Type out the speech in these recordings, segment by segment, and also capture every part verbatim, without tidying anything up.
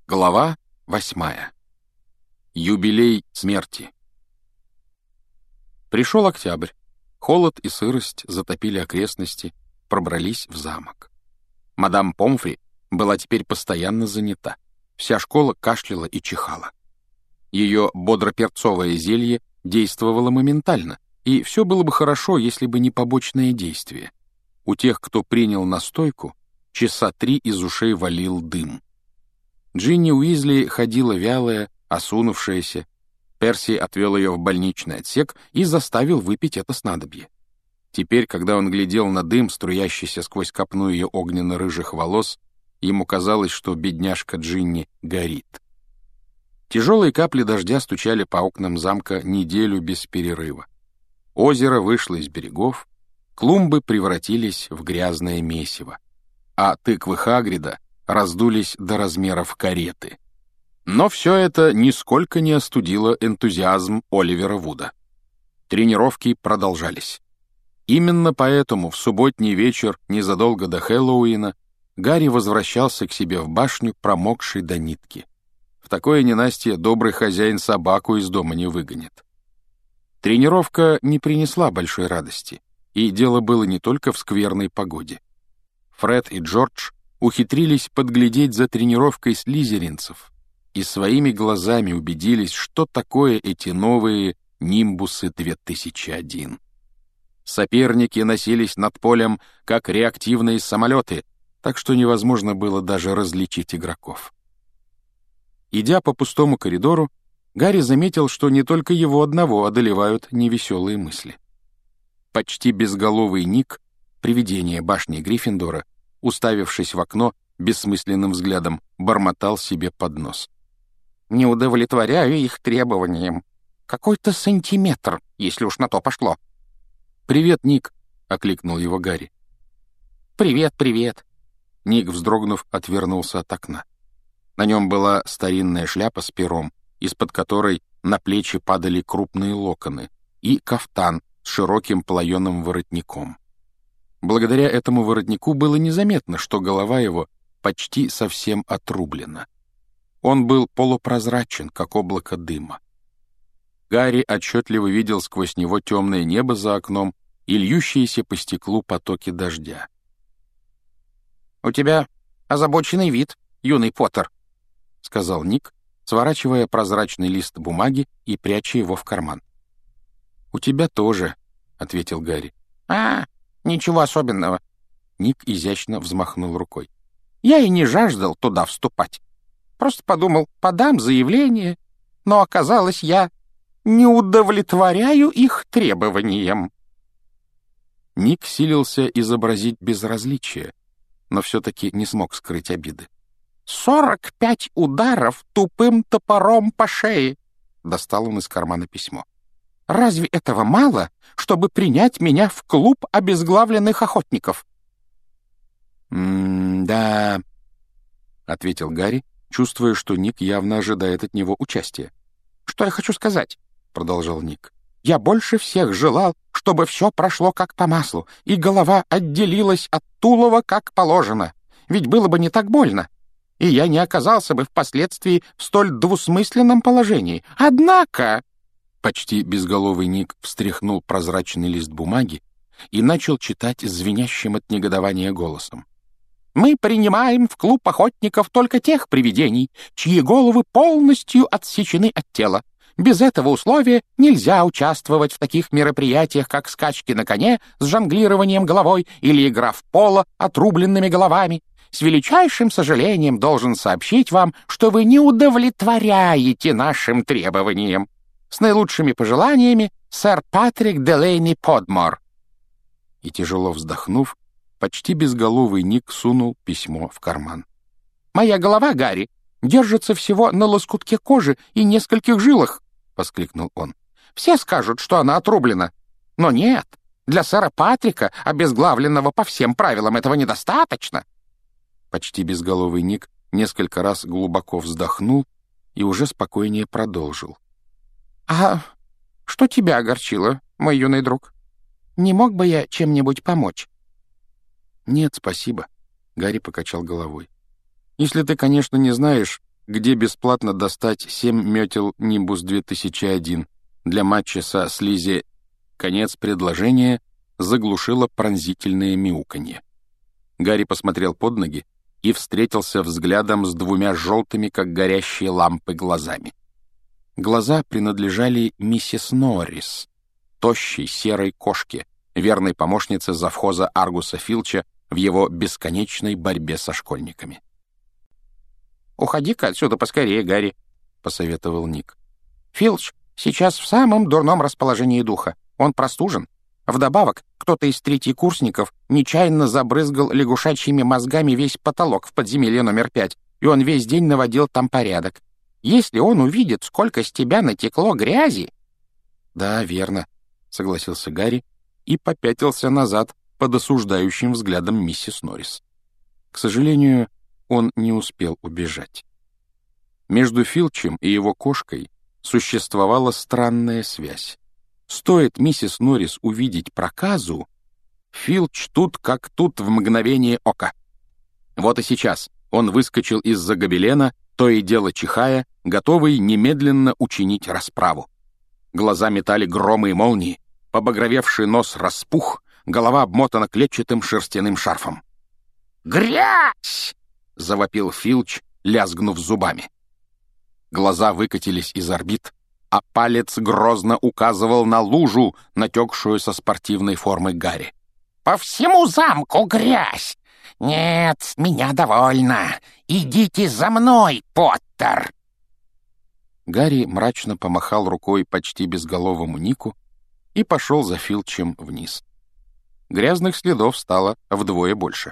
Глава восьмая. Юбилей смерти. Пришел октябрь. Холод и сырость затопили окрестности, пробрались в замок. Мадам Помфри была теперь постоянно занята. Вся школа кашляла и чихала. Ее бодроперцовое зелье действовало моментально, и все было бы хорошо, если бы не побочное действие. У тех, кто принял настойку, часа три из ушей валил дым. Джинни Уизли ходила вялая, осунувшаяся. Перси отвел ее в больничный отсек и заставил выпить это снадобье. Теперь, когда он глядел на дым, струящийся сквозь копну ее огненно-рыжих волос, ему казалось, что бедняжка Джинни горит. Тяжелые капли дождя стучали по окнам замка неделю без перерыва. Озеро вышло из берегов, клумбы превратились в грязное месиво, а тыквы Хагрида раздулись до размеров кареты. Но все это нисколько не остудило энтузиазм Оливера Вуда. Тренировки продолжались. Именно поэтому в субботний вечер, незадолго до Хэллоуина, Гарри возвращался к себе в башню, промокший до нитки. В такое ненастье добрый хозяин собаку из дома не выгонит. Тренировка не принесла большой радости, и дело было не только в скверной погоде. Фред и Джордж ухитрились подглядеть за тренировкой слизеринцев и своими глазами убедились, что такое эти новые «Нимбусы две тысячи один». Соперники носились над полем, как реактивные самолеты, так что невозможно было даже различить игроков. Идя по пустому коридору, Гарри заметил, что не только его одного одолевают невеселые мысли. Почти безголовый Ник, привидение башни Гриффиндора, уставившись в окно, бессмысленным взглядом бормотал себе под нос. «Не удовлетворяю их требованиям. Какой-то сантиметр, если уж на то пошло». «Привет, Ник», — окликнул его Гарри. «Привет, привет». Ник, вздрогнув, отвернулся от окна. На нем была старинная шляпа с пером, из-под которой на плечи падали крупные локоны, и кафтан с широким плоеным воротником. Благодаря этому воротнику было незаметно, что голова его почти совсем отрублена. Он был полупрозрачен, как облако дыма. Гарри отчетливо видел сквозь него темное небо за окном и льющиеся по стеклу потоки дождя. «У тебя озабоченный вид, юный Поттер», — сказал Ник, сворачивая прозрачный лист бумаги и пряча его в карман. «У тебя тоже», — ответил Гарри. «А, ничего особенного». Ник изящно взмахнул рукой. «Я и не жаждал туда вступать. Просто подумал, подам заявление, но оказалось, я не удовлетворяю их требованиям». Ник силился изобразить безразличие, но все-таки не смог скрыть обиды. «Сорок пять ударов тупым топором по шее!» — достал он из кармана письмо. «Разве этого мало, чтобы принять меня в клуб обезглавленных охотников?» «М-да», — ответил Гарри, чувствуя, что Ник явно ожидает от него участия. «Что я хочу сказать?» — продолжал Ник. «Я больше всех желал, чтобы все прошло как по маслу, и голова отделилась от тулова как положено. Ведь было бы не так больно, и я не оказался бы впоследствии в столь двусмысленном положении. Однако...» Почти безголовый Ник встряхнул прозрачный лист бумаги и начал читать звенящим от негодования голосом. «Мы принимаем в клуб охотников только тех привидений, чьи головы полностью отсечены от тела. Без этого условия нельзя участвовать в таких мероприятиях, как скачки на коне с жонглированием головой или игра в поло отрубленными головами. С величайшим сожалением должен сообщить вам, что вы не удовлетворяете нашим требованиям. С наилучшими пожеланиями, сэр Патрик Делейни Подмор». И, тяжело вздохнув, почти безголовый Ник сунул письмо в карман. «Моя голова, Гарри, держится всего на лоскутке кожи и нескольких жилах», — воскликнул он. «Все скажут, что она отрублена. Но нет, для сэра Патрика, обезглавленного по всем правилам, этого недостаточно». Почти безголовый Ник несколько раз глубоко вздохнул и уже спокойнее продолжил. «А что тебя огорчило, мой юный друг? Не мог бы я чем-нибудь помочь?» «Нет, спасибо», — Гарри покачал головой. «Если ты, конечно, не знаешь, где бесплатно достать семь метел Нимбус две тысячи один для матча со Слизи. Конец предложения заглушило пронзительное мяуканье. Гарри посмотрел под ноги и встретился взглядом с двумя желтыми, как горящие лампы, глазами. Глаза принадлежали миссис Норрис, тощей серой кошке, верной помощнице завхоза Аргуса Филча в его бесконечной борьбе со школьниками. «Уходи-ка отсюда поскорее, Гарри», — посоветовал Ник. «Филч сейчас в самом дурном расположении духа. Он простужен. Вдобавок, кто-то из третьекурсников нечаянно забрызгал лягушачьими мозгами весь потолок в подземелье номер пять, и он весь день наводил там порядок. Если он увидит, сколько с тебя натекло грязи...» «Да, верно», — согласился Гарри и попятился назад под осуждающим взглядом миссис Норрис. К сожалению, он не успел убежать. Между Филчем и его кошкой существовала странная связь. Стоит миссис Норрис увидеть проказу, Филч тут как тут в мгновение ока. Вот и сейчас он выскочил из-за гобелена, то и дело чихая, готовый немедленно учинить расправу. Глаза метали громы и молнии, побагровевший нос распух, голова обмотана клетчатым шерстяным шарфом. «Грязь!» — завопил Филч, лязгнув зубами. Глаза выкатились из орбит, а палец грозно указывал на лужу, натекшую со спортивной формы Гарри. «По всему замку грязь! Нет, с меня довольно! Идите за мной, Поттер!» Гарри мрачно помахал рукой почти безголовому Нику и пошел за Филчем вниз. Грязных следов стало вдвое больше.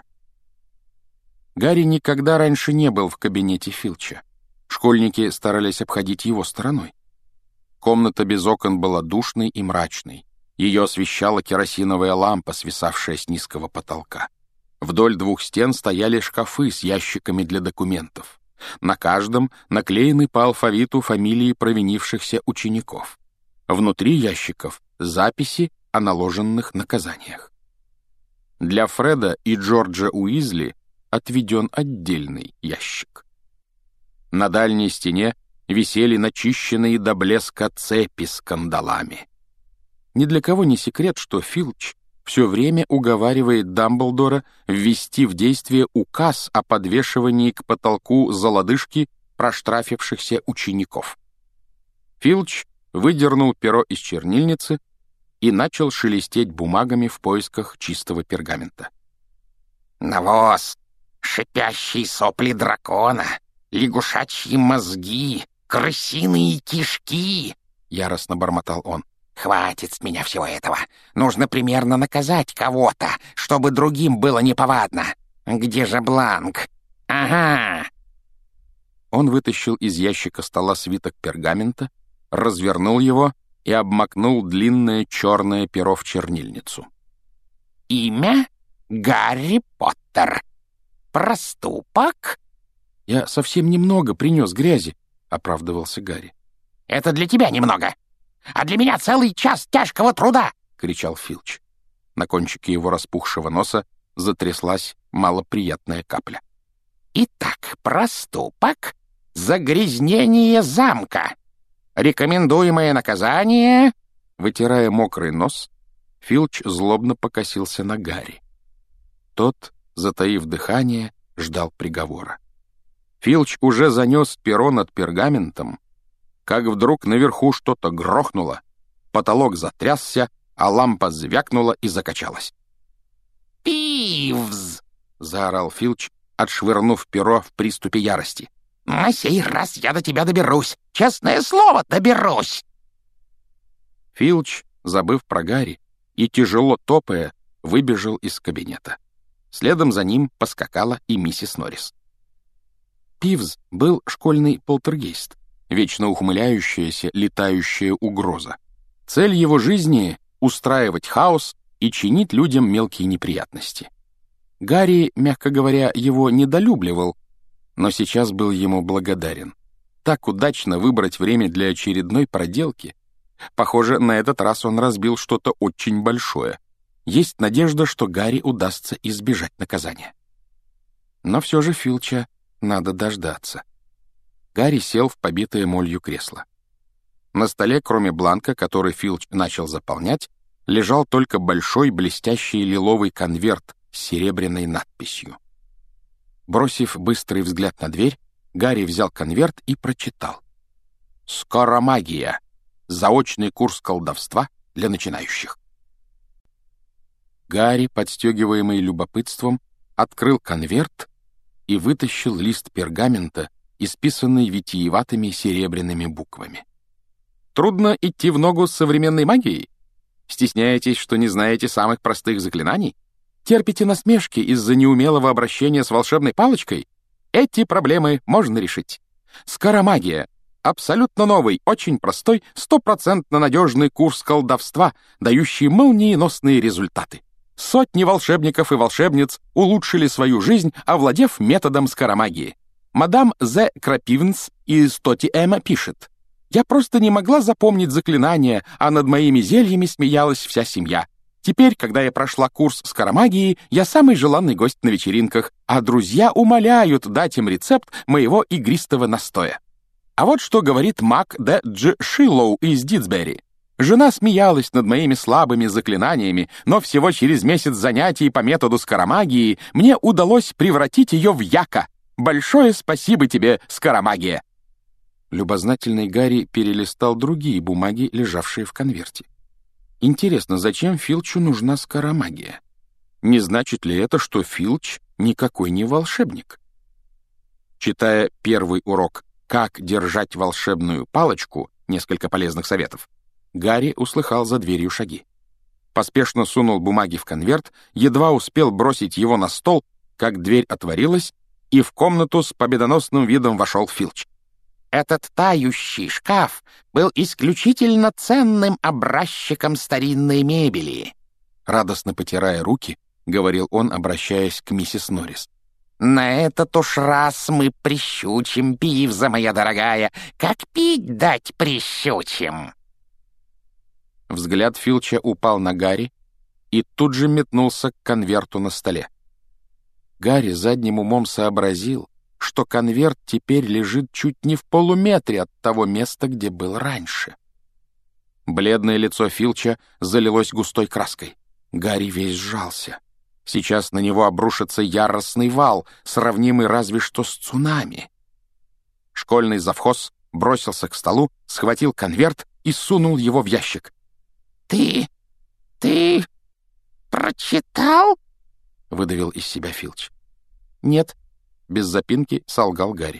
Гарри никогда раньше не был в кабинете Филча. Школьники старались обходить его стороной. Комната без окон была душной и мрачной. Ее освещала керосиновая лампа, свисавшая с низкого потолка. Вдоль двух стен стояли шкафы с ящиками для документов. На каждом наклеены по алфавиту фамилии провинившихся учеников. Внутри ящиков записи о наложенных наказаниях. Для Фреда и Джорджа Уизли отведен отдельный ящик. На дальней стене висели начищенные до блеска цепи с кандалами. Ни для кого не секрет, что Филч все время уговаривает Дамблдора ввести в действие указ о подвешивании к потолку за лодыжки проштрафившихся учеников. Филч выдернул перо из чернильницы и начал шелестеть бумагами в поисках чистого пергамента. «Навоз, шипящие сопли дракона, лягушачьи мозги, крысиные кишки!» — яростно бормотал он. «Хватит с меня всего этого. Нужно примерно наказать кого-то, чтобы другим было неповадно. Где же бланк? Ага!» Он вытащил из ящика стола свиток пергамента, развернул его и обмакнул длинное черное перо в чернильницу. «Имя Гарри Поттер. Проступок?» «Я совсем немного принес грязи», — оправдывался Гарри. «Это для тебя немного, а для меня целый час тяжкого труда!» — кричал Филч. На кончике его распухшего носа затряслась малоприятная капля. «Итак, проступок — загрязнение замка. Рекомендуемое наказание...» Вытирая мокрый нос, Филч злобно покосился на Гарри. Тот, затаив дыхание, ждал приговора. Филч уже занес перо над пергаментом, как вдруг наверху что-то грохнуло, потолок затрясся, а лампа звякнула и закачалась. «Пивз!» — заорал Филч, отшвырнув перо в приступе ярости. «На сей раз я до тебя доберусь! Честное слово, доберусь!» Филч, забыв про Гарри и тяжело топая, выбежал из кабинета. Следом за ним поскакала и миссис Норрис. Пивз был школьный полтергейст, вечно ухмыляющаяся, летающая угроза. Цель его жизни — устраивать хаос и чинить людям мелкие неприятности. Гарри, мягко говоря, его недолюбливал, но сейчас был ему благодарен. Так удачно выбрать время для очередной проделки. Похоже, на этот раз он разбил что-то очень большое. Есть надежда, что Гарри удастся избежать наказания. Но все же Филча надо дождаться. Гарри сел в побитое молью кресло. На столе, кроме бланка, который Филч начал заполнять, лежал только большой блестящий лиловый конверт с серебряной надписью. Бросив быстрый взгляд на дверь, Гарри взял конверт и прочитал. «Скоромагия. Заочный курс колдовства для начинающих». Гарри, подстегиваемый любопытством, открыл конверт и вытащил лист пергамента, исписанный витиеватыми серебряными буквами. «Трудно идти в ногу с современной магией? Стесняетесь, что не знаете самых простых заклинаний? Терпите насмешки из-за неумелого обращения с волшебной палочкой? Эти проблемы можно решить. Скоромагия — абсолютно новый, очень простой, стопроцентно надежный курс колдовства, дающий молниеносные результаты. Сотни волшебников и волшебниц улучшили свою жизнь, овладев методом скоромагии. Мадам З. Крапивнс из Тоттиэма пишет: «Я просто не могла запомнить заклинания, а над моими зельями смеялась вся семья. Теперь, когда я прошла курс скоромагии, я самый желанный гость на вечеринках, а друзья умоляют дать им рецепт моего игристого настоя». А вот что говорит маг Д. Дж. Шиллоу из Дитсбери. «Жена смеялась над моими слабыми заклинаниями, но всего через месяц занятий по методу скоромагии мне удалось превратить ее в яка. Большое спасибо тебе, скоромагия!» Любознательный Гарри перелистал другие бумаги, лежавшие в конверте. Интересно, зачем Филчу нужна скоромагия? Не значит ли это, что Филч никакой не волшебник? Читая первый урок «Как держать волшебную палочку», несколько полезных советов, Гарри услыхал за дверью шаги. Поспешно сунул бумаги в конверт, едва успел бросить его на стол, как дверь отворилась, и в комнату с победоносным видом вошел Филч. «Этот тающий шкаф был исключительно ценным образчиком старинной мебели», радостно потирая руки, говорил он, обращаясь к миссис Норрис. «На этот уж раз мы прищучим, Пивза, моя дорогая, как пить дать прищучим». Взгляд Филча упал на Гарри и тут же метнулся к конверту на столе. Гарри задним умом сообразил, что конверт теперь лежит чуть не в полуметре от того места, где был раньше. Бледное лицо Филча залилось густой краской. Гарри весь сжался. Сейчас на него обрушится яростный вал, сравнимый разве что с цунами. Школьный завхоз бросился к столу, схватил конверт и сунул его в ящик. «Ты... ты... прочитал?» — выдавил из себя Филч. «Нет», — без запинки солгал Гарри.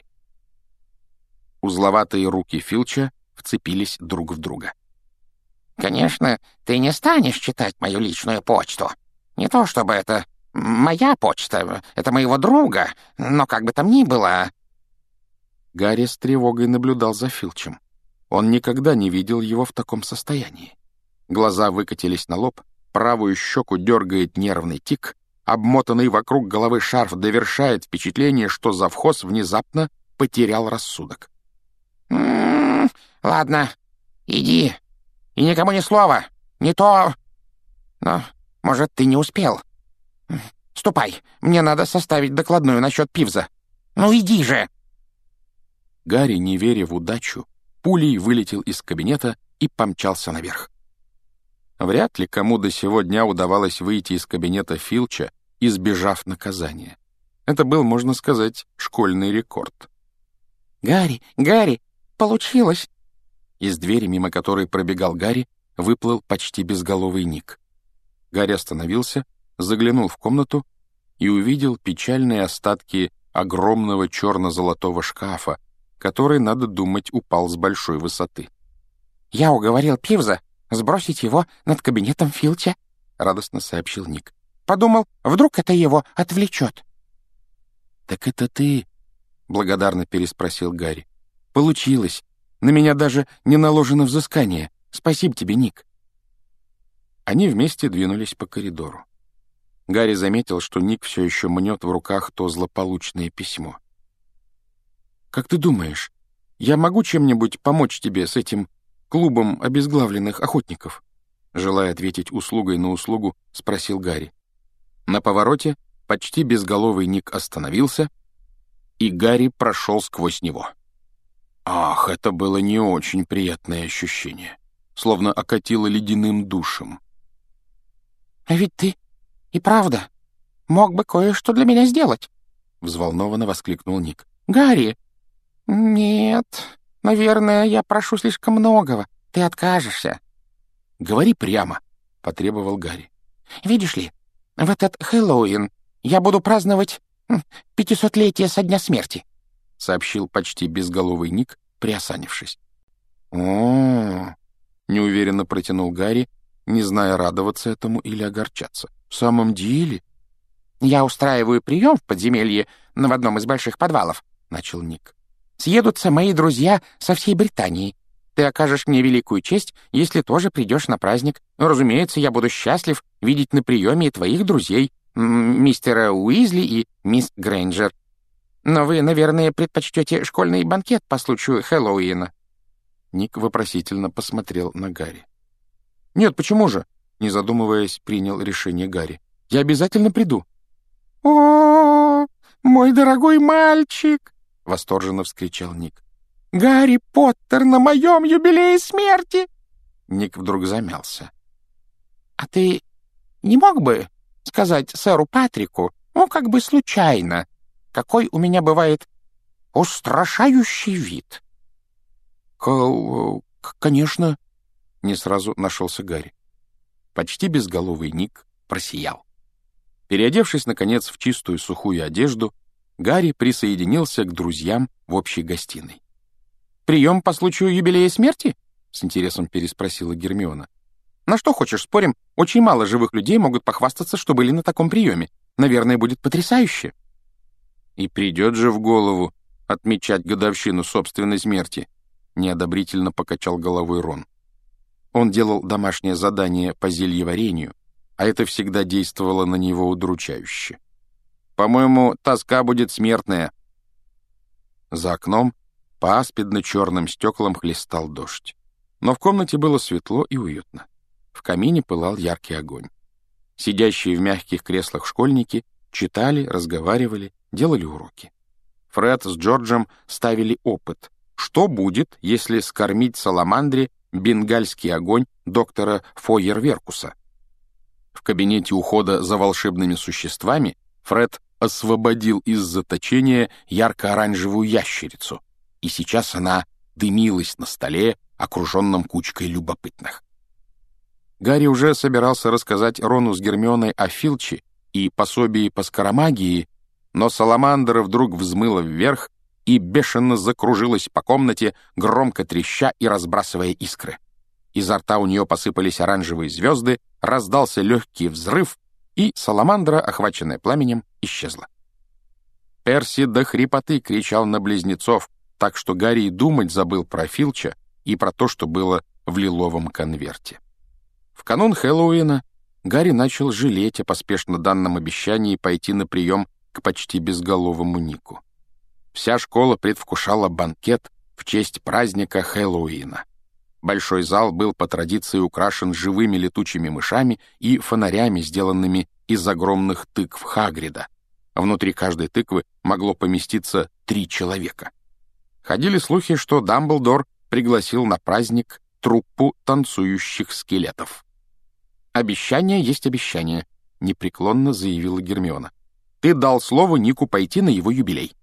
Узловатые руки Филча вцепились друг в друга. «Конечно, ты не станешь читать мою личную почту. Не то чтобы это моя почта, это моего друга, но как бы там ни было...» Гарри с тревогой наблюдал за Филчем. Он никогда не видел его в таком состоянии. Глаза выкатились на лоб, правую щеку дергает нервный тик, обмотанный вокруг головы шарф довершает впечатление, что завхоз внезапно потерял рассудок. «М-м, ладно, иди, и никому ни слова, не то... Но, может, ты не успел. Ступай, мне надо составить докладную насчет Пивза. Ну иди же!» Гарри, не веря в удачу, пулей вылетел из кабинета и помчался наверх. Вряд ли кому до сего дня удавалось выйти из кабинета Филча, избежав наказания. Это был, можно сказать, школьный рекорд. «Гарри, Гарри, получилось!» Из двери, мимо которой пробегал Гарри, выплыл почти безголовый Ник. Гарри остановился, заглянул в комнату и увидел печальные остатки огромного черно-золотого шкафа, который, надо думать, упал с большой высоты. «Я уговорил Пивза сбросить его над кабинетом Филча», — радостно сообщил Ник. «Подумал, вдруг это его отвлечет». «Так это ты?» — благодарно переспросил Гарри. «Получилось. На меня даже не наложено взыскание. Спасибо тебе, Ник». Они вместе двинулись по коридору. Гарри заметил, что Ник все еще мнет в руках то злополучное письмо. «Как ты думаешь, я могу чем-нибудь помочь тебе с этим клубом обезглавленных охотников?» Желая ответить услугой на услугу, спросил Гарри. На повороте почти безголовый Ник остановился, и Гарри прошел сквозь него. Ах, это было не очень приятное ощущение, словно окатило ледяным душем. «А ведь ты и правда мог бы кое-что для меня сделать», — взволнованно воскликнул Ник. «Гарри!» «Нет, наверное, я прошу слишком многого. Ты откажешься». «Говори прямо», — потребовал Гарри. «Видишь ли, в этот Хэллоуин я буду праздновать хм, пятисотлетие со дня смерти», — сообщил почти безголовый Ник, приосанившись. «О-о-о!» — неуверенно протянул Гарри, не зная, радоваться этому или огорчаться. «В самом деле?» «Я устраиваю прием в подземелье в одном из больших подвалов», — начал Ник. «Съедутся мои друзья со всей Британии. Ты окажешь мне великую честь, если тоже придешь на праздник. Разумеется, я буду счастлив видеть на приеме и твоих друзей, мистера Уизли и мисс Грейнджер. Но вы, наверное, предпочтете школьный банкет по случаю Хэллоуина». Ник вопросительно посмотрел на Гарри. «Нет, почему же?» — не задумываясь, принял решение Гарри. «Я обязательно приду». «О, мой дорогой мальчик!» — восторженно вскричал Ник. «Гарри Поттер на моем юбилее смерти!» Ник вдруг замялся. «А ты не мог бы сказать сэру Патрику, ну, как бы случайно, какой у меня бывает устрашающий вид?» К «Конечно», — не сразу нашелся Гарри. Почти безголовый Ник просиял. Переодевшись, наконец, в чистую сухую одежду, Гарри присоединился к друзьям в общей гостиной. «Прием по случаю юбилея смерти?» — с интересом переспросила Гермиона. «На что хочешь, спорим? Очень мало живых людей могут похвастаться, что были на таком приеме. Наверное, будет потрясающе». «И придет же в голову отмечать годовщину собственной смерти», — неодобрительно покачал головой Рон. Он делал домашнее задание по зельеварению, а это всегда действовало на него удручающе. «По-моему, тоска будет смертная». За окном по аспидно-черным стеклам хлестал дождь. Но в комнате было светло и уютно. В камине пылал яркий огонь. Сидящие в мягких креслах школьники читали, разговаривали, делали уроки. Фред с Джорджем ставили опыт. Что будет, если скормить саламандре бенгальский огонь доктора Фойерверкуса? В кабинете ухода за волшебными существами Фред освободил из заточения ярко-оранжевую ящерицу, и сейчас она дымилась на столе, окруженном кучкой любопытных. Гарри уже собирался рассказать Рону с Гермионой о Филче и пособии по скоромагии, но саламандра вдруг взмыла вверх и бешено закружилась по комнате, громко треща и разбрасывая искры. Изо рта у нее посыпались оранжевые звезды, раздался легкий взрыв, и саламандра, охваченная пламенем, исчезла. Перси до хрипоты кричал на близнецов, так что Гарри и думать забыл про Филча и про то, что было в лиловом конверте. В канун Хэллоуина Гарри начал жалеть о поспешно данном обещании пойти на прием к почти безголовому Нику. Вся школа предвкушала банкет в честь праздника Хэллоуина. Большой зал был по традиции украшен живыми летучими мышами и фонарями, сделанными из огромных тыкв Хагрида. Внутри каждой тыквы могло поместиться три человека. Ходили слухи, что Дамблдор пригласил на праздник труппу танцующих скелетов. «Обещание есть обещание», — непреклонно заявила Гермиона. «Ты дал слово Нику пойти на его юбилей».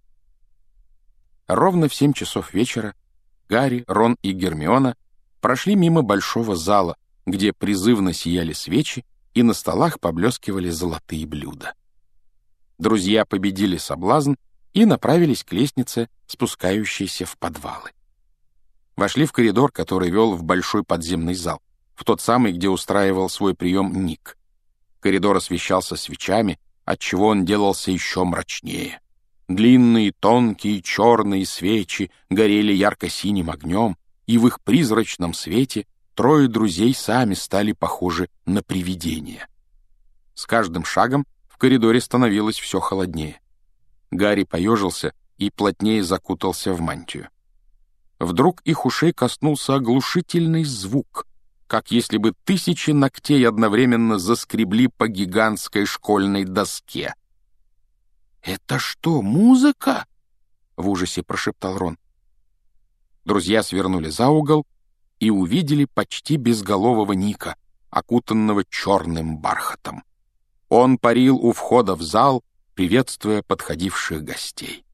Ровно в семь часов вечера Гарри, Рон и Гермиона прошли мимо большого зала, где призывно сияли свечи и на столах поблескивали золотые блюда. Друзья победили соблазн и направились к лестнице, спускающейся в подвалы. Вошли в коридор, который вел в большой подземный зал, в тот самый, где устраивал свой прием Ник. Коридор освещался свечами, отчего он делался еще мрачнее. Длинные, тонкие, черные свечи горели ярко-синим огнем, и в их призрачном свете трое друзей сами стали похожи на привидения. С каждым шагом в коридоре становилось все холоднее. Гарри поежился и плотнее закутался в мантию. Вдруг их ушей коснулся оглушительный звук, как если бы тысячи ногтей одновременно заскребли по гигантской школьной доске. «Это что, музыка?» — в ужасе прошептал Рон. Друзья свернули за угол и увидели почти безголового Ника, окутанного черным бархатом. Он парил у входа в зал, приветствуя подходивших гостей.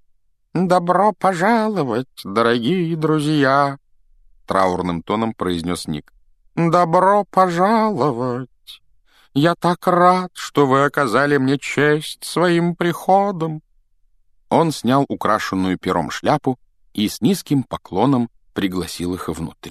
«Добро пожаловать, дорогие друзья!» — траурным тоном произнес Ник. «Добро пожаловать! Я так рад, что вы оказали мне честь своим приходом!» Он снял украшенную пером шляпу и с низким поклоном пригласил их внутрь.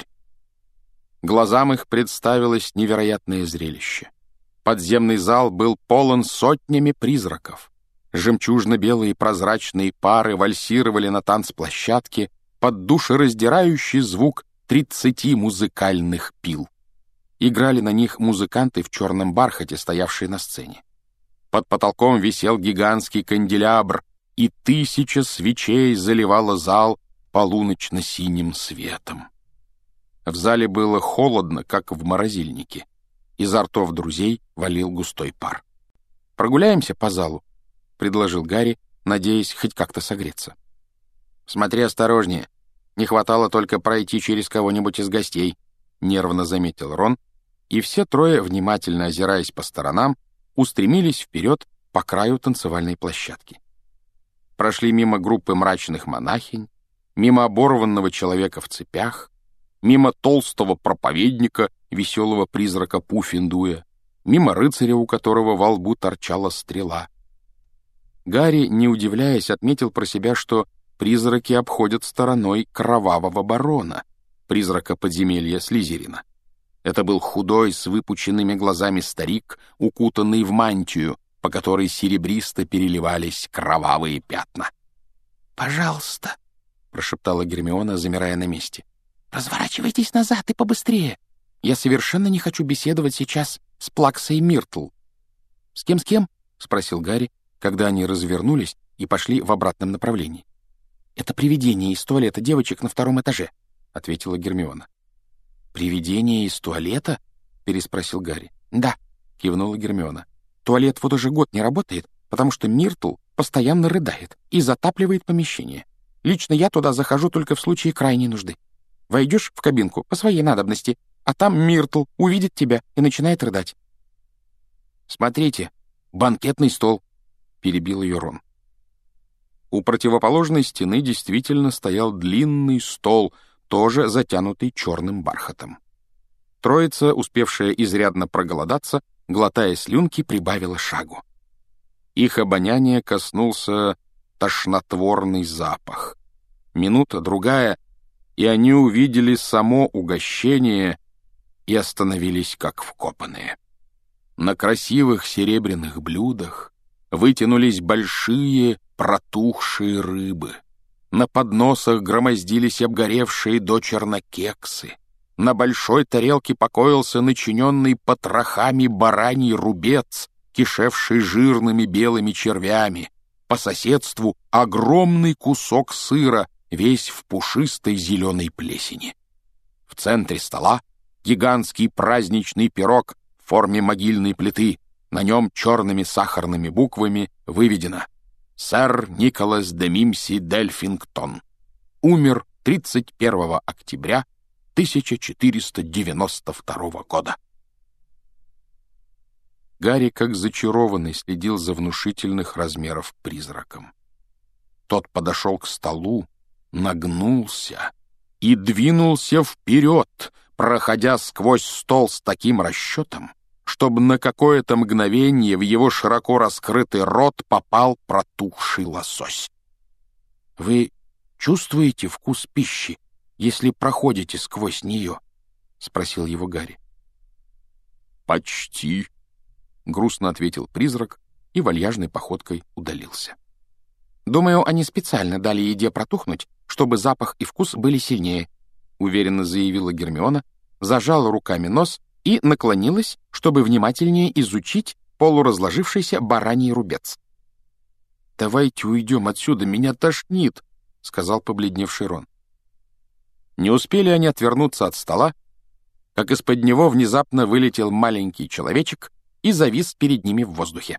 Глазам их представилось невероятное зрелище. Подземный зал был полон сотнями призраков. Жемчужно-белые прозрачные пары вальсировали на танцплощадке под душераздирающий звук тридцати музыкальных пил. Играли на них музыканты в черном бархате, стоявшие на сцене. Под потолком висел гигантский канделябр, и тысяча свечей заливала зал полуночно-синим светом. В зале было холодно, как в морозильнике. Изо ртов друзей валил густой пар. «Прогуляемся по залу», — предложил Гарри, надеясь хоть как-то согреться. «Смотри осторожнее. Не хватало только пройти через кого-нибудь из гостей», — нервно заметил Рон, и все трое, внимательно озираясь по сторонам, устремились вперед по краю танцевальной площадки. Прошли мимо группы мрачных монахинь, мимо оборванного человека в цепях, мимо толстого проповедника, веселого призрака Пуффендуя, мимо рыцаря, у которого во лбу торчала стрела. Гарри, не удивляясь, отметил про себя, что призраки обходят стороной кровавого барона, призрака подземелья Слизерина. Это был худой, с выпученными глазами старик, укутанный в мантию, по которой серебристо переливались кровавые пятна. «Пожалуйста», — прошептала Гермиона, замирая на месте, — «разворачивайтесь назад и побыстрее. Я совершенно не хочу беседовать сейчас с Плаксой Миртл». «С кем, с кем?» — спросил Гарри, когда они развернулись и пошли в обратном направлении. «Это привидение из туалета девочек на втором этаже», — ответила Гермиона. «Привидение из туалета?» — переспросил Гарри. «Да», — кивнула Гермиона. «Туалет вот уже год не работает, потому что Миртл постоянно рыдает и затапливает помещение. Лично я туда захожу только в случае крайней нужды. Войдешь в кабинку по своей надобности, а там Миртл увидит тебя и начинает рыдать». «Смотрите, банкетный стол», — перебил ее Рон. У противоположной стены действительно стоял длинный стол, тоже затянутый черным бархатом. Троица, успевшая изрядно проголодаться, глотая слюнки, прибавила шагу. Их обоняние коснулся тошнотворный запах. Минута-другая, и они увидели само угощение и остановились как вкопанные. На красивых серебряных блюдах вытянулись большие протухшие рыбы. На подносах громоздились обгоревшие дочерно кексы. На большой тарелке покоился начиненный потрохами бараний рубец, кишевший жирными белыми червями. По соседству огромный кусок сыра, весь в пушистой зеленой плесени. В центре стола гигантский праздничный пирог в форме могильной плиты. На нем черными сахарными буквами выведено: «Сэр Николас де Мимси Дельфингтон. Умер тридцать первого октября тысяча четыреста девяносто второго года». Гарри, как зачарованный, следил за внушительных размеров призраком. Тот подошел к столу, нагнулся и двинулся вперед, проходя сквозь стол с таким расчетом, чтобы на какое-то мгновение в его широко раскрытый рот попал протухший лосось. «Вы чувствуете вкус пищи, если проходите сквозь нее?» — спросил его Гарри. «Почти», — грустно ответил призрак и вальяжной походкой удалился. «Думаю, они специально дали еде протухнуть, чтобы запах и вкус были сильнее», — уверенно заявила Гермиона, зажала руками нос и наклонилась, чтобы внимательнее изучить полуразложившийся бараний рубец. «Давайте уйдем отсюда, меня тошнит», — сказал побледневший Рон. Не успели они отвернуться от стола, как из-под него внезапно вылетел маленький человечек и завис перед ними в воздухе.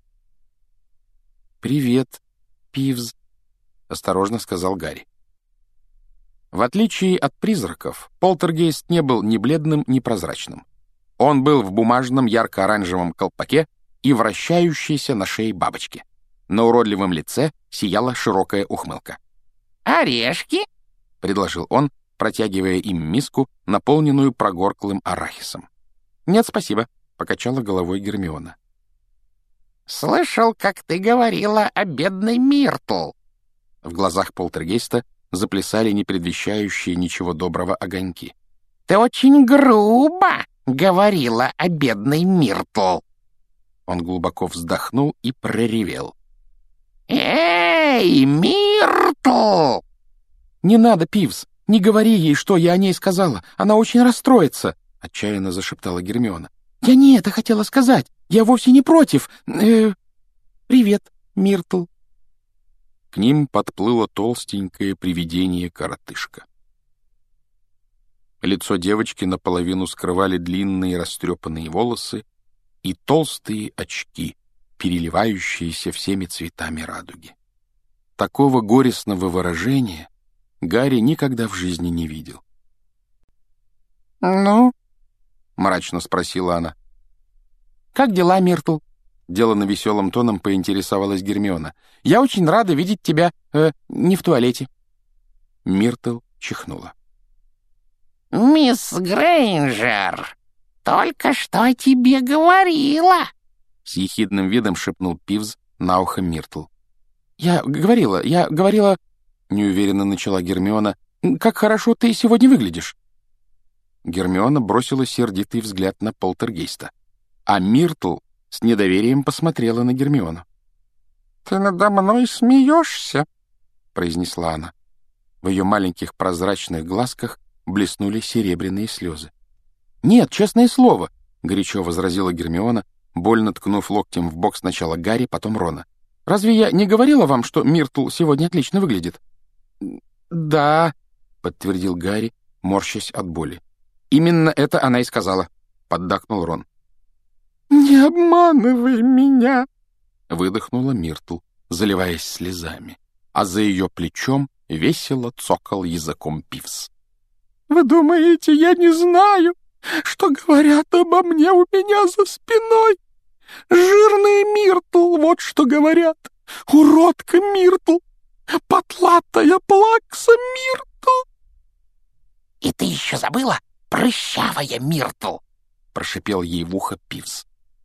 «Привет, Пивз», — осторожно сказал Гарри. В отличие от призраков, полтергейст не был ни бледным, ни прозрачным. Он был в бумажном ярко-оранжевом колпаке и вращающейся на шее бабочке. На уродливом лице сияла широкая ухмылка. «Орешки?» — предложил он, протягивая им миску, наполненную прогорклым арахисом. «Нет, спасибо», — покачала головой Гермиона. «Слышал, как ты говорила о бедной Миртл». В глазах полтергейста заплясали непредвещающие ничего доброго огоньки. «Ты очень грубо говорила о бедной Миртл». Он глубоко вздохнул и проревел. «Эй, Миртл!» «Не надо, Пивз, не говори ей, что я о ней сказала. Она очень расстроится», — отчаянно зашептала Гермиона. «Я не это хотела сказать. Я вовсе не против. Э, привет, Миртл». К ним подплыло толстенькое привидение-коротышка. Лицо девочки наполовину скрывали длинные растрепанные волосы и толстые очки, переливающиеся всеми цветами радуги. Такого горестного выражения Гарри никогда в жизни не видел. «Ну?» — мрачно спросила она. «Как дела, Миртл?» — деланно веселым тоном поинтересовалась Гермиона. «Я очень рада видеть тебя э, не в туалете». Миртл чихнула. «Мисс Грейнджер только что о тебе говорила!» С ехидным видом шепнул Пивз на ухо Миртл. «Я говорила, я говорила...» — неуверенно начала Гермиона. «Как хорошо ты сегодня выглядишь!» Гермиона бросила сердитый взгляд на полтергейста, а Миртл с недоверием посмотрела на Гермиону. «Ты надо мной смеешься?» — произнесла она. В ее маленьких прозрачных глазках блеснули серебряные слезы. «Нет, честное слово!» — горячо возразила Гермиона, больно ткнув локтем в бок сначала Гарри, потом Рона. «Разве я не говорила вам, что Миртл сегодня отлично выглядит?» «Да», — подтвердил Гарри, морщась от боли. «Именно это она и сказала», — поддакнул Рон. «Не обманывай меня», — выдохнула Миртл, заливаясь слезами, а за ее плечом весело цокал языком Пивз. «Вы думаете, я не знаю, что говорят обо мне у меня за спиной? Жирная Миртл, вот что говорят. Уродка Миртл, потлатая плакса Миртл». «И ты еще забыла, прыщавая Миртл?» — прошипел ей в ухо Пивз.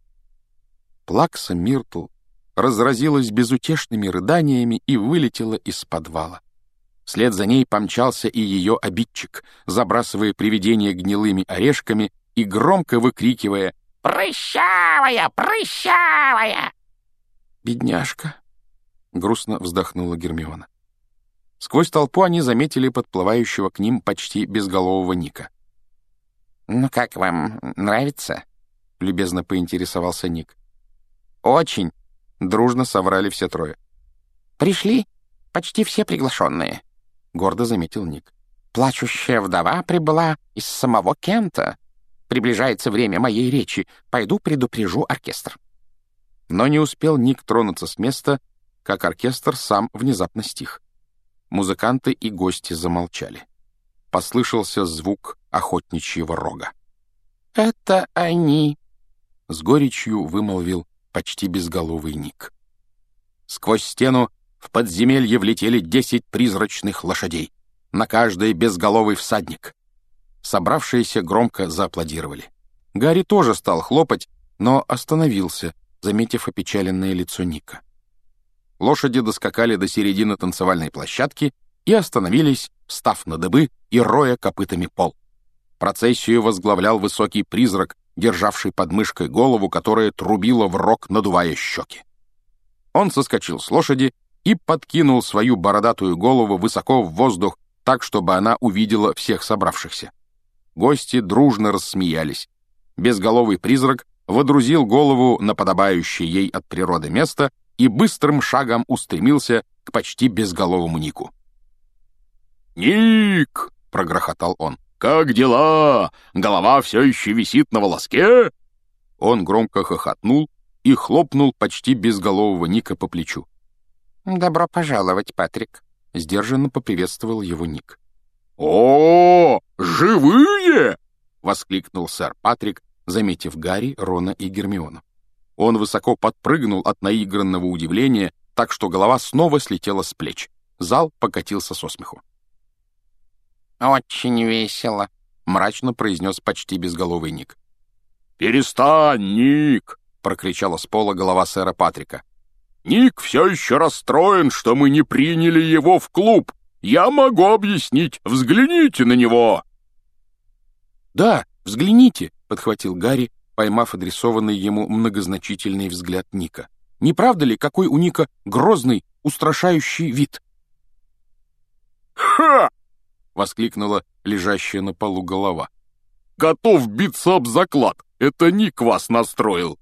Плакса Миртл разразилась безутешными рыданиями и вылетела из подвала. Вслед за ней помчался и ее обидчик, забрасывая привидение гнилыми орешками и громко выкрикивая «Прыщавая! Прыщавая!» «Бедняжка!» — грустно вздохнула Гермиона. Сквозь толпу они заметили подплывающего к ним почти безголового Ника. «Ну как вам, нравится?» — любезно поинтересовался Ник. «Очень!» — дружно соврали все трое. «Пришли почти все приглашенные», — гордо заметил Ник. «Плачущая вдова прибыла из самого Кента. Приближается время моей речи. Пойду предупрежу оркестр». Но не успел Ник тронуться с места, как оркестр сам внезапно стих. Музыканты и гости замолчали. Послышался звук охотничьего рога. «Это они», — с горечью вымолвил почти безголовый Ник. Сквозь стену в подземелье влетели десять призрачных лошадей. На каждой безголовый всадник. Собравшиеся громко зааплодировали. Гарри тоже стал хлопать, но остановился, заметив опечаленное лицо Ника. Лошади доскакали до середины танцевальной площадки и остановились, встав на дыбы и роя копытами пол. Процессию возглавлял высокий призрак, державший под мышкой голову, которая трубила в рог, надувая щеки. Он соскочил с лошади и подкинул свою бородатую голову высоко в воздух, так, чтобы она увидела всех собравшихся. Гости дружно рассмеялись. Безголовый призрак водрузил голову на подобающее ей от природы место и быстрым шагом устремился к почти безголовому Нику. «Ник!» — прогрохотал он. «Как дела? Голова все еще висит на волоске?» Он громко хохотнул и хлопнул почти безголового Ника по плечу. «Добро пожаловать, Патрик», — сдержанно поприветствовал его Ник. «О, живые!» — воскликнул сэр Патрик, заметив Гарри, Рона и Гермиону. Он высоко подпрыгнул от наигранного удивления, так что голова снова слетела с плеч. Зал покатился со смеху. «Очень весело», — мрачно произнес почти безголовый Ник. «Перестань, Ник!» — прокричала с пола голова сэра Патрика. «Ник все еще расстроен, что мы не приняли его в клуб. Я могу объяснить. Взгляните на него!» «Да, взгляните!» — подхватил Гарри, поймав адресованный ему многозначительный взгляд Ника. «Не правда ли, какой у Ника грозный, устрашающий вид?» «Ха!» — воскликнула лежащая на полу голова. «Готов биться об заклад! Это Ник вас настроил!»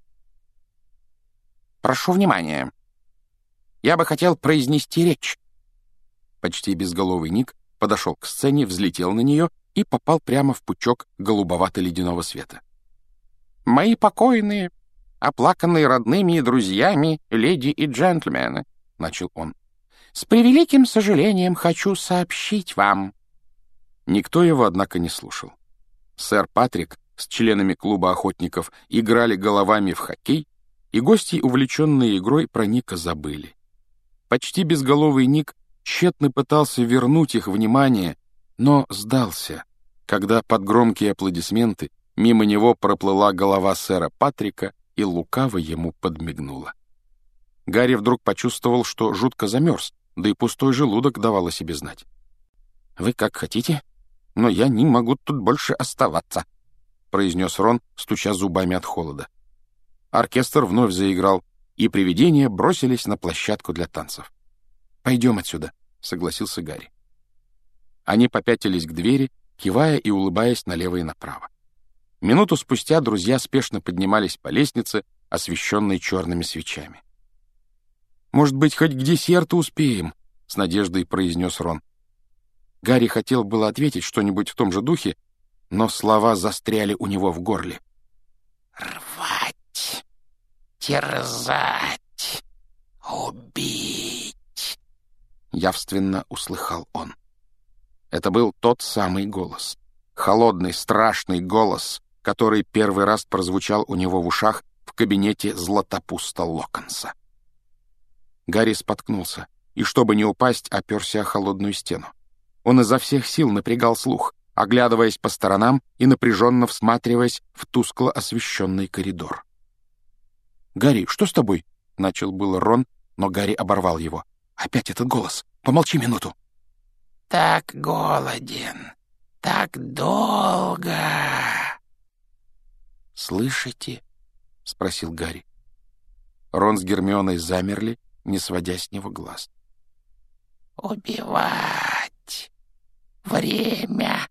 «Прошу внимания. Я бы хотел произнести речь». Почти безголовый Ник подошел к сцене, взлетел на нее и попал прямо в пучок голубовато-ледяного света. «Мои покойные, оплаканные родными и друзьями, леди и джентльмены», — начал он, — «с превеликим сожалением хочу сообщить вам». Никто его, однако, не слушал. Сэр Патрик с членами клуба охотников играли головами в хоккей, и гости, увлеченные игрой, про Ника забыли. Почти безголовый Ник тщетно пытался вернуть их внимание, но сдался, когда под громкие аплодисменты мимо него проплыла голова сэра Патрика и лукаво ему подмигнула. Гарри вдруг почувствовал, что жутко замерз, да и пустой желудок давал о себе знать. «Вы как хотите, но я не могу тут больше оставаться», — произнес Рон, стуча зубами от холода. Оркестр вновь заиграл, и привидения бросились на площадку для танцев. «Пойдем отсюда», — согласился Гарри. Они попятились к двери, кивая и улыбаясь налево и направо. Минуту спустя друзья спешно поднимались по лестнице, освещенной черными свечами. «Может быть, хоть к десерту успеем?» — с надеждой произнес Рон. Гарри хотел было ответить что-нибудь в том же духе, но слова застряли у него в горле. «Рвать, терзать, убить», — явственно услыхал он. Это был тот самый голос. Холодный, страшный голос, который первый раз прозвучал у него в ушах в кабинете Златопуста Локонса. Гарри споткнулся и, чтобы не упасть, оперся о холодную стену. Он изо всех сил напрягал слух, оглядываясь по сторонам и напряженно всматриваясь в тускло освещенный коридор. «Гарри, что с тобой?» — начал было Рон, но Гарри оборвал его. «Опять этот голос! Помолчи минуту!» «Так голоден, так долго!» «Слышите?» — спросил Гарри. Рон с Гермионой замерли, не сводя с него глаз. «Убивать! Время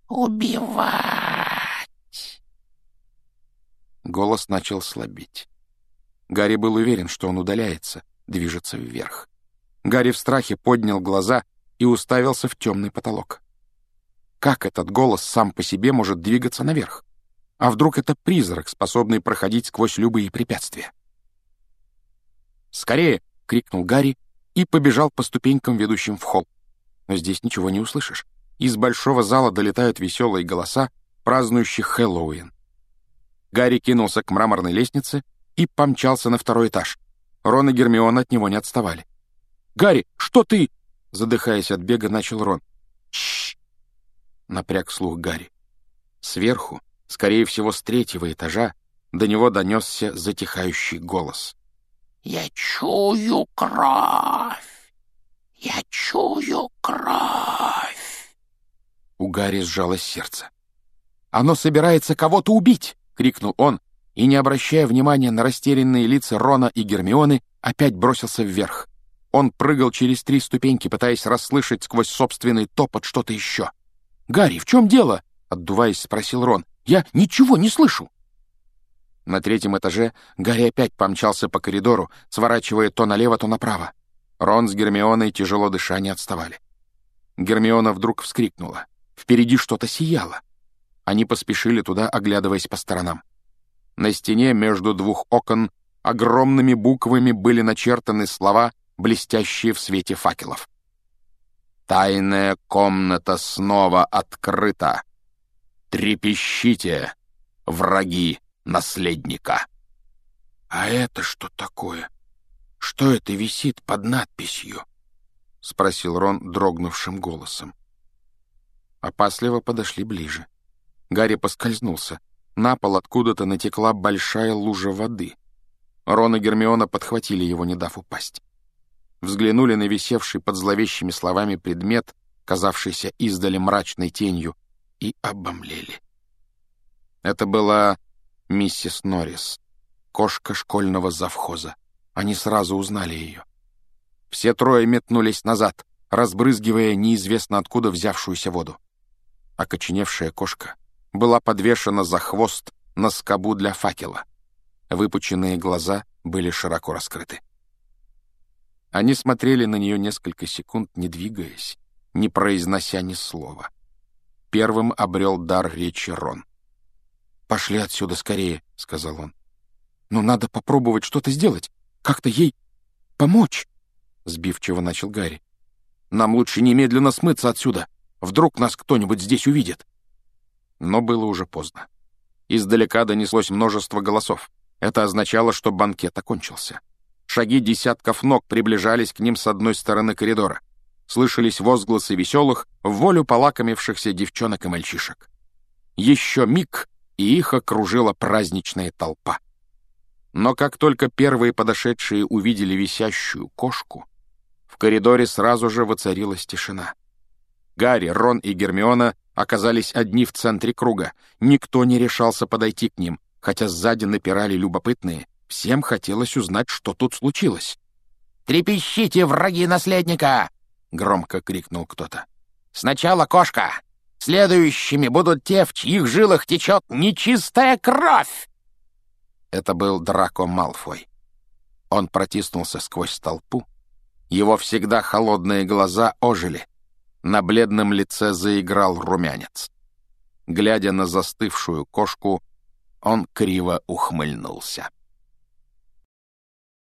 убивать!» Голос начал слабеть. Гарри был уверен, что он удаляется, движется вверх. Гарри в страхе поднял глаза и уставился в темный потолок. Как этот голос сам по себе может двигаться наверх? А вдруг это призрак, способный проходить сквозь любые препятствия? «Скорее!» — крикнул Гарри и побежал по ступенькам, ведущим в холл. Но здесь ничего не услышишь. Из большого зала долетают веселые голоса, празднующих Хэллоуин. Гарри кинулся к мраморной лестнице и помчался на второй этаж. Рон и Гермиона от него не отставали. «Гарри, что ты?» — задыхаясь от бега, начал Рон. «Тш-ш-ш!» — напряг слух Гарри. Сверху, скорее всего, с третьего этажа, до него донесся затихающий голос. «Я чую кровь! Я чую кровь!» У Гарри сжалось сердце. «Оно собирается кого-то убить!» — крикнул он, и, не обращая внимания на растерянные лица Рона и Гермионы, опять бросился вверх. Он прыгал через три ступеньки, пытаясь расслышать сквозь собственный топот что-то еще. «Гарри, в чем дело?» — отдуваясь, спросил Рон. «Я ничего не слышу!» На третьем этаже Гарри опять помчался по коридору, сворачивая то налево, то направо. Рон с Гермионой, тяжело дыша, не отставали. Гермиона вдруг вскрикнула. Впереди что-то сияло. Они поспешили туда, оглядываясь по сторонам. На стене между двух окон огромными буквами были начертаны слова, блестящие в свете факелов. Тайная комната снова открыта. Трепещите, враги наследника. — А это что такое? Что это висит под надписью? — спросил Рон дрогнувшим голосом. Опасливо подошли ближе. Гарри поскользнулся. На пол откуда-то натекла большая лужа воды. Рон и Гермиона подхватили его, не дав упасть. Взглянули на висевший под зловещими словами предмет, казавшийся издали мрачной тенью, и обомлели. Это была миссис Норрис, кошка школьного завхоза. Они сразу узнали ее. Все трое метнулись назад, разбрызгивая неизвестно откуда взявшуюся воду. Окоченевшая кошка была подвешена за хвост на скобу для факела. Выпученные глаза были широко раскрыты. Они смотрели на нее несколько секунд, не двигаясь, не произнося ни слова. Первым обрел дар речи Рон. «Пошли отсюда скорее», — сказал он. «Но надо попробовать что-то сделать, как-то ей помочь», — сбивчиво начал Гарри. «Нам лучше немедленно смыться отсюда. Вдруг нас кто-нибудь здесь увидит». Но было уже поздно. Издалека донеслось множество голосов. Это означало, что банкет окончился. Шаги десятков ног приближались к ним с одной стороны коридора. Слышались возгласы веселых, в волю полакомившихся девчонок и мальчишек. Еще миг, и их окружила праздничная толпа. Но как только первые подошедшие увидели висящую кошку, в коридоре сразу же воцарилась тишина. Гарри, Рон и Гермиона оказались одни в центре круга. Никто не решался подойти к ним, хотя сзади напирали любопытные. Всем хотелось узнать, что тут случилось. «Трепещите, враги наследника!» — громко крикнул кто-то. «Сначала кошка! Следующими будут те, в чьих жилах течет нечистая кровь!» Это был Драко Малфой. Он протиснулся сквозь толпу. Его всегда холодные глаза ожили. На бледном лице заиграл румянец. Глядя на застывшую кошку, он криво ухмыльнулся.